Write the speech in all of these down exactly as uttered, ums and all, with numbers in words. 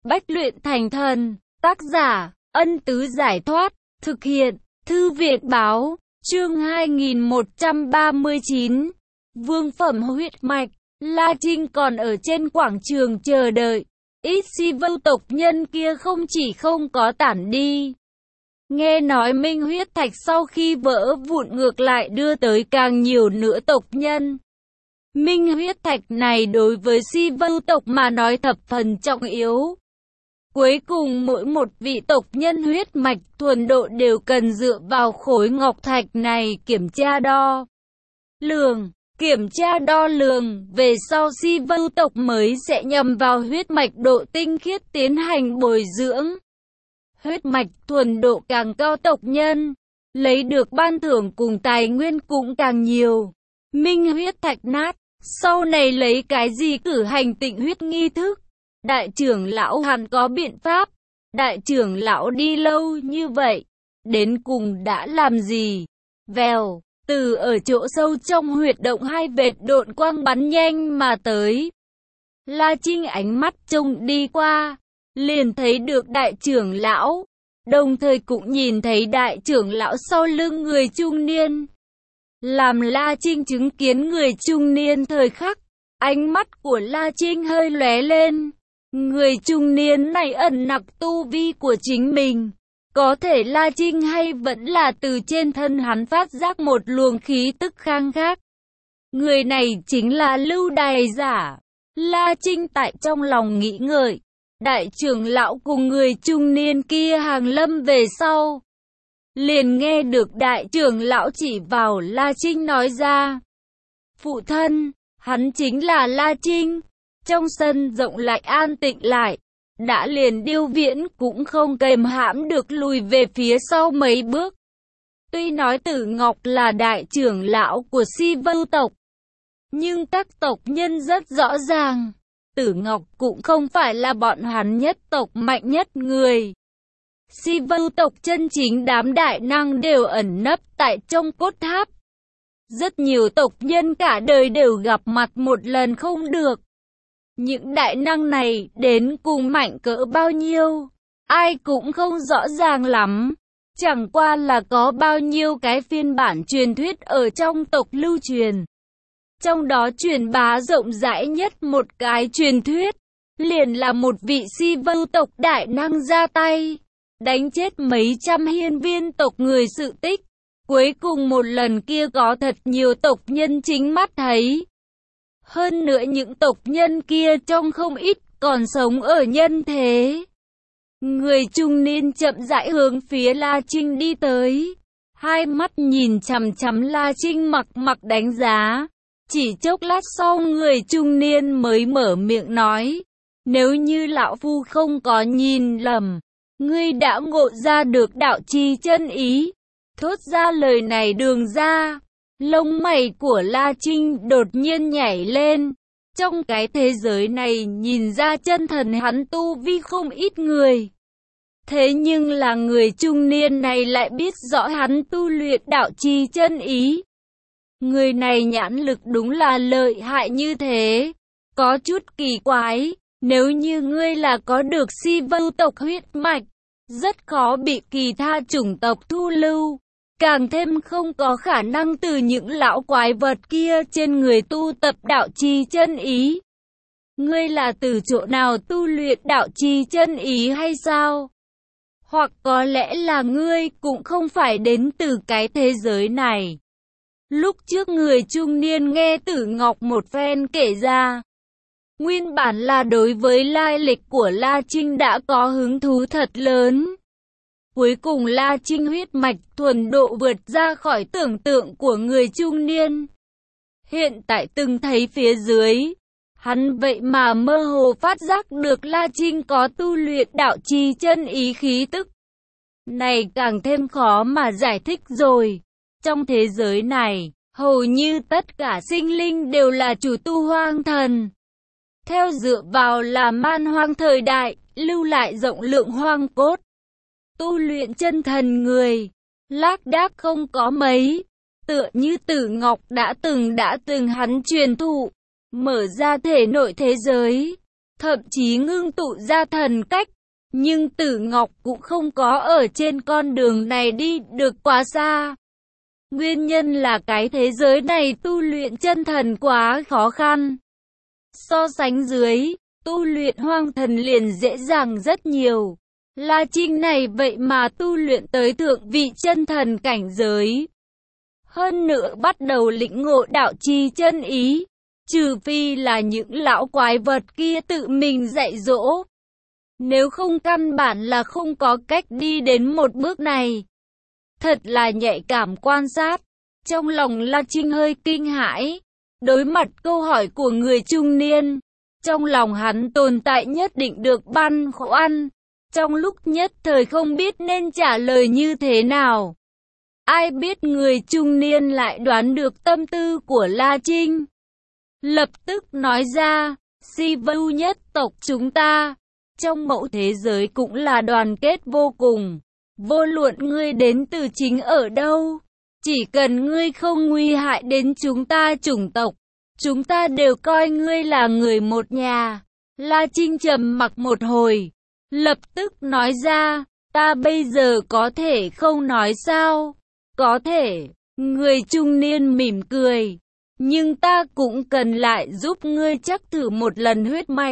Bách luyện thành thần. Tác giả, Ân Tứ Giải Thoát. Thực hiện, Thư viện Báo. Chương hai nghìn một trăm ba mươi chín. Vương phẩm huyết mạch. La Trinh còn ở trên quảng trường chờ đợi. Ít si vưu tộc nhân kia không chỉ không có tản đi. Nghe nói Minh huyết thạch sau khi vỡ vụn ngược lại đưa tới càng nhiều nữa tộc nhân. Minh huyết thạch này đối với si vưu tộc mà nói thập phần trọng yếu. Cuối cùng mỗi một vị tộc nhân huyết mạch thuần độ đều cần dựa vào khối ngọc thạch này kiểm tra đo lường. Kiểm tra đo lường, về sau si vưu tộc mới sẽ nhằm vào huyết mạch độ tinh khiết tiến hành bồi dưỡng. Huyết mạch thuần độ càng cao tộc nhân, lấy được ban thưởng cùng tài nguyên cũng càng nhiều. Minh huyết thạch nát, sau này lấy cái gì cử hành tịnh huyết nghi thức? Đại trưởng lão hẳn có biện pháp. Đại trưởng lão đi lâu như vậy, đến cùng đã làm gì? Vèo, từ ở chỗ sâu trong huyệt động hai vệt độn quang bắn nhanh mà tới. La Trinh ánh mắt trông đi qua, liền thấy được đại trưởng lão, đồng thời cũng nhìn thấy đại trưởng lão sau lưng người trung niên. Làm La Trinh chứng kiến người trung niên thời khắc, ánh mắt của La Trinh hơi lóe lên. Người trung niên này ẩn nặc tu vi của chính mình. Có thể La Trinh hay vẫn là từ trên thân hắn phát giác một luồng khí tức khang khác. Người này chính là Lưu Đày Giả. La Trinh tại trong lòng nghĩ ngợi. Đại trưởng lão cùng người trung niên kia hàng lâm về sau. Liền nghe được đại trưởng lão chỉ vào La Trinh nói ra. Phụ thân, hắn chính là La Trinh. Trong sân rộng lại an tĩnh lại. Đã liền Điêu Viễn cũng không kềm hãm được lùi về phía sau mấy bước. Tuy nói Tử Ngọc là đại trưởng lão của si vưu tộc, nhưng các tộc nhân rất rõ ràng. Tử Ngọc cũng không phải là bọn hắn nhất tộc mạnh nhất người. Si vưu tộc chân chính đám đại năng đều ẩn nấp tại trong cốt tháp. Rất nhiều tộc nhân cả đời đều gặp mặt một lần không được. Những đại năng này đến cùng mạnh cỡ bao nhiêu, ai cũng không rõ ràng lắm. Chẳng qua là có bao nhiêu cái phiên bản truyền thuyết ở trong tộc lưu truyền. Trong đó truyền bá rộng rãi nhất một cái truyền thuyết, liền là một vị si vưu tộc đại năng ra tay, đánh chết mấy trăm hiên viên tộc người sự tích. Cuối cùng một lần kia có thật nhiều tộc nhân chính mắt thấy. Hơn nữa những tộc nhân kia trong không ít còn sống ở nhân thế. Người trung niên chậm rãi hướng phía La Trinh đi tới. Hai mắt nhìn chằm chằm La Trinh mặc mặc đánh giá. Chỉ chốc lát sau người trung niên mới mở miệng nói. Nếu như lão phu không có nhìn lầm, ngươi đã ngộ ra được đạo chi chân ý. Thốt ra lời này đường ra. Lông mày của La Trinh đột nhiên nhảy lên. Trong cái thế giới này nhìn ra chân thần hắn tu vi không ít người. Thế nhưng là người trung niên này lại biết rõ hắn tu luyện đạo chi chân ý. Người này nhãn lực đúng là lợi hại như thế. Có chút kỳ quái. Nếu như ngươi là có được si vưu tộc huyết mạch, rất khó bị kỳ tha chủng tộc thu lưu. Càng thêm không có khả năng từ những lão quái vật kia trên người tu tập đạo chi chân ý. Ngươi là từ chỗ nào tu luyện đạo chi chân ý hay sao? Hoặc có lẽ là ngươi cũng không phải đến từ cái thế giới này. Lúc trước người trung niên nghe Tử Ngọc một phen kể ra. Nguyên bản là đối với lai lịch của La Trinh đã có hứng thú thật lớn. Cuối cùng La Trinh huyết mạch thuần độ vượt ra khỏi tưởng tượng của người trung niên. Hiện tại từng thấy phía dưới, hắn vậy mà mơ hồ phát giác được La Trinh có tu luyện đạo chi chân ý khí tức. Này càng thêm khó mà giải thích rồi. Trong thế giới này, hầu như tất cả sinh linh đều là chủ tu hoang thần. Theo dựa vào là man hoang thời đại, lưu lại rộng lượng hoang cốt. Tu luyện chân thần người, lác đác không có mấy. Tựa như Tử Ngọc đã từng đã từng hắn truyền thụ, mở ra thể nội thế giới. thậm chí ngưng tụ ra thần cách. Nhưng Tử Ngọc cũng không có ở trên con đường này đi được quá xa. Nguyên nhân là cái thế giới này tu luyện chân thần quá khó khăn. So sánh dưới, tu luyện hoang thần liền dễ dàng rất nhiều. La Trinh này vậy mà tu luyện tới thượng vị chân thần cảnh giới. Hơn nữa bắt đầu lĩnh ngộ đạo chi chân ý. Trừ phi là những lão quái vật kia tự mình dạy dỗ. Nếu không căn bản là không có cách đi đến một bước này. Thật là nhạy cảm quan sát. Trong lòng La Trinh hơi kinh hãi. Đối mặt câu hỏi của người trung niên. Trong lòng hắn tồn tại nhất định được băn khoăn. Trong lúc nhất thời không biết nên trả lời như thế nào. Ai biết người trung niên lại đoán được tâm tư của La Trinh. Lập tức nói ra, Si Vu nhất tộc chúng ta, trong mẫu thế giới cũng là đoàn kết vô cùng. Vô luận ngươi đến từ chính ở đâu, chỉ cần ngươi không nguy hại đến chúng ta chủng tộc, chúng ta đều coi ngươi là người một nhà. La Trinh trầm mặc một hồi, lập tức nói ra, ta bây giờ có thể không nói sao? Có thể, người trung niên mỉm cười. Nhưng ta cũng cần lại giúp ngươi chắc thử một lần huyết mạch.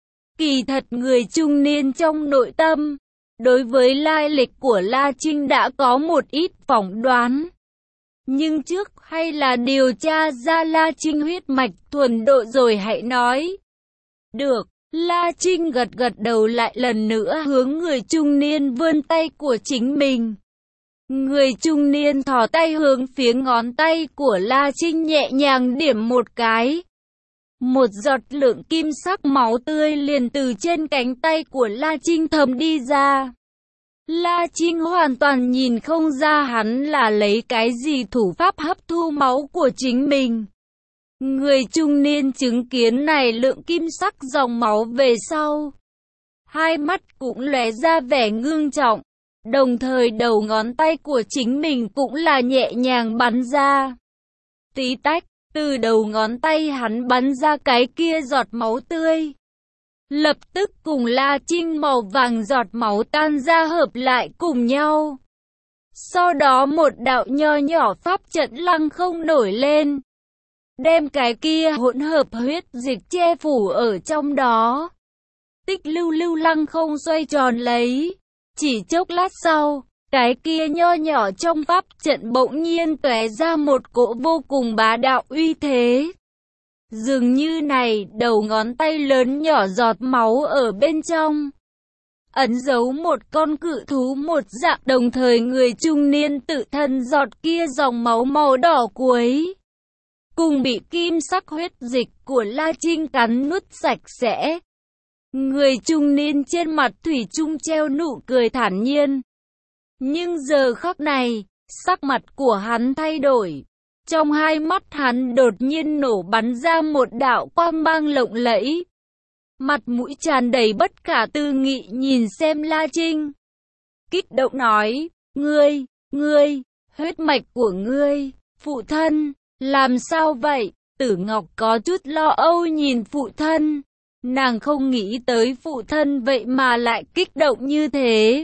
Kỳ thật người trung niên trong nội tâm, đối với lai lịch của La Trinh đã có một ít phỏng đoán. Nhưng trước hay là điều tra ra La Trinh huyết mạch thuần độ rồi hãy nói. Được, La Trinh gật gật đầu lại lần nữa hướng người trung niên vươn tay của chính mình. Người trung niên thò tay hướng phía ngón tay của La Trinh nhẹ nhàng điểm một cái. Một giọt lượng kim sắc máu tươi liền từ trên cánh tay của La Trinh thấm đi ra. La Trinh hoàn toàn nhìn không ra hắn là lấy cái gì thủ pháp hấp thu máu của chính mình. Người trung niên chứng kiến này lượng kim sắc dòng máu về sau. Hai mắt cũng lóe ra vẻ ngưng trọng. Đồng thời đầu ngón tay của chính mình cũng là nhẹ nhàng bắn ra. Tí tách, từ đầu ngón tay hắn bắn ra cái kia giọt máu tươi. Lập tức cùng La Trinh màu vàng giọt máu tan ra hợp lại cùng nhau. Sau đó một đạo nho nhỏ pháp trận lăng không nổi lên. Đem cái kia hỗn hợp huyết dịch che phủ ở trong đó. Tích lưu lưu lăng không xoay tròn lấy. Chỉ chốc lát sau, cái kia nho nhỏ trong pháp trận bỗng nhiên tóe ra một cỗ vô cùng bá đạo uy thế. Dường như này, đầu ngón tay lớn nhỏ giọt máu ở bên trong. Ấn dấu một con cự thú một dạng, đồng thời người trung niên tự thân giọt kia dòng máu màu đỏ cuối. Cùng bị kim sắc huyết dịch của La Trinh cắn nuốt sạch sẽ. Người trung niên trên mặt thủy chung treo nụ cười thản nhiên. Nhưng giờ khắc này, sắc mặt của hắn thay đổi. Trong hai mắt hắn đột nhiên nổ bắn ra một đạo quang mang lộng lẫy. Mặt mũi tràn đầy bất khả tư nghị nhìn xem La Trinh. Kích động nói, ngươi, ngươi, huyết mạch của ngươi, phụ thân, làm sao vậy? Tử Ngọc có chút lo âu nhìn phụ thân. Nàng không nghĩ tới phụ thân vậy mà lại kích động như thế.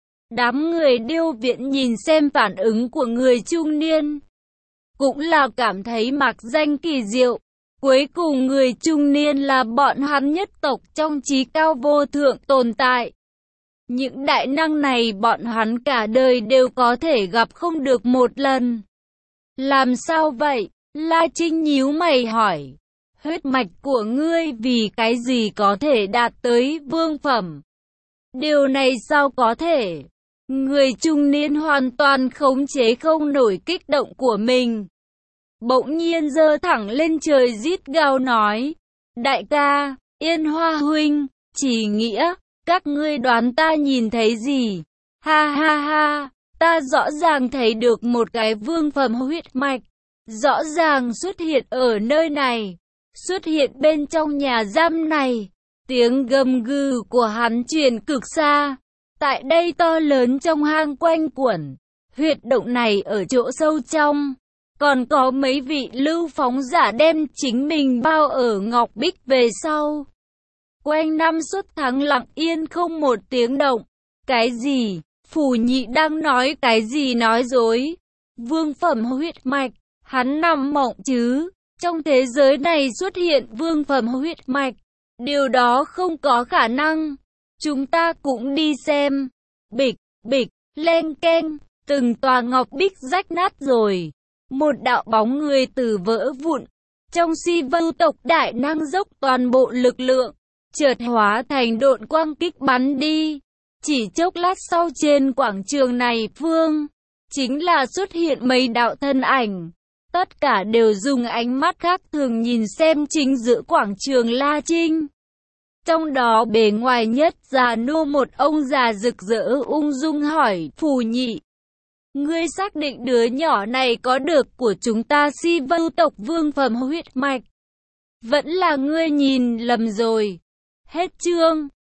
Đám người điêu viện nhìn xem phản ứng của người trung niên. Cũng là cảm thấy mạc danh kỳ diệu. Cuối cùng người trung niên là bọn hắn nhất tộc trong trí cao vô thượng tồn tại. Những đại năng này bọn hắn cả đời đều có thể gặp không được một lần. Làm sao vậy? La Trinh nhíu mày hỏi. Huyết mạch của ngươi vì cái gì có thể đạt tới vương phẩm? Điều này sao có thể? Người trung niên hoàn toàn khống chế không nổi kích động của mình. Bỗng nhiên giơ thẳng lên trời rít gào nói. Đại ca, Yên Hoa huynh, Chỉ Nghĩa, các ngươi đoán ta nhìn thấy gì? Ha ha ha, ta rõ ràng thấy được một cái vương phẩm huyết mạch. Rõ ràng xuất hiện ở nơi này. Xuất hiện bên trong nhà giam này. Tiếng gầm gừ của hắn truyền cực xa. Tại đây to lớn trong hang quanh quẩn. Huyệt động này ở chỗ sâu trong. Còn có mấy vị lưu phóng giả đem chính mình bao ở ngọc bích về sau. quanh năm suốt tháng lặng yên không một tiếng động. Cái gì? Phù Nhị đang nói cái gì nói dối? Vương phẩm huyết mạch, hắn nằm mộng chứ? Trong thế giới này xuất hiện vương phẩm huyết mạch, điều đó không có khả năng. Chúng ta cũng đi xem. Bịch, bịch, len keng, từng tòa ngọc bích rách nát rồi. Một đạo bóng người từ vỡ vụn. Trong si vưu tộc đại năng dốc toàn bộ lực lượng, chợt hóa thành độn quang kích bắn đi. Chỉ chốc lát sau trên quảng trường này phương, chính là xuất hiện mấy đạo thân ảnh. Tất cả đều dùng ánh mắt khác thường nhìn xem chính giữa quảng trường La Trinh. Trong đó bề ngoài nhất già nua một ông già rực rỡ ung dung hỏi Phù Nhị. Ngươi xác định đứa nhỏ này có được của chúng ta si vưu tộc vương phẩm huyết mạch? Vẫn là ngươi nhìn lầm rồi. Hết chương.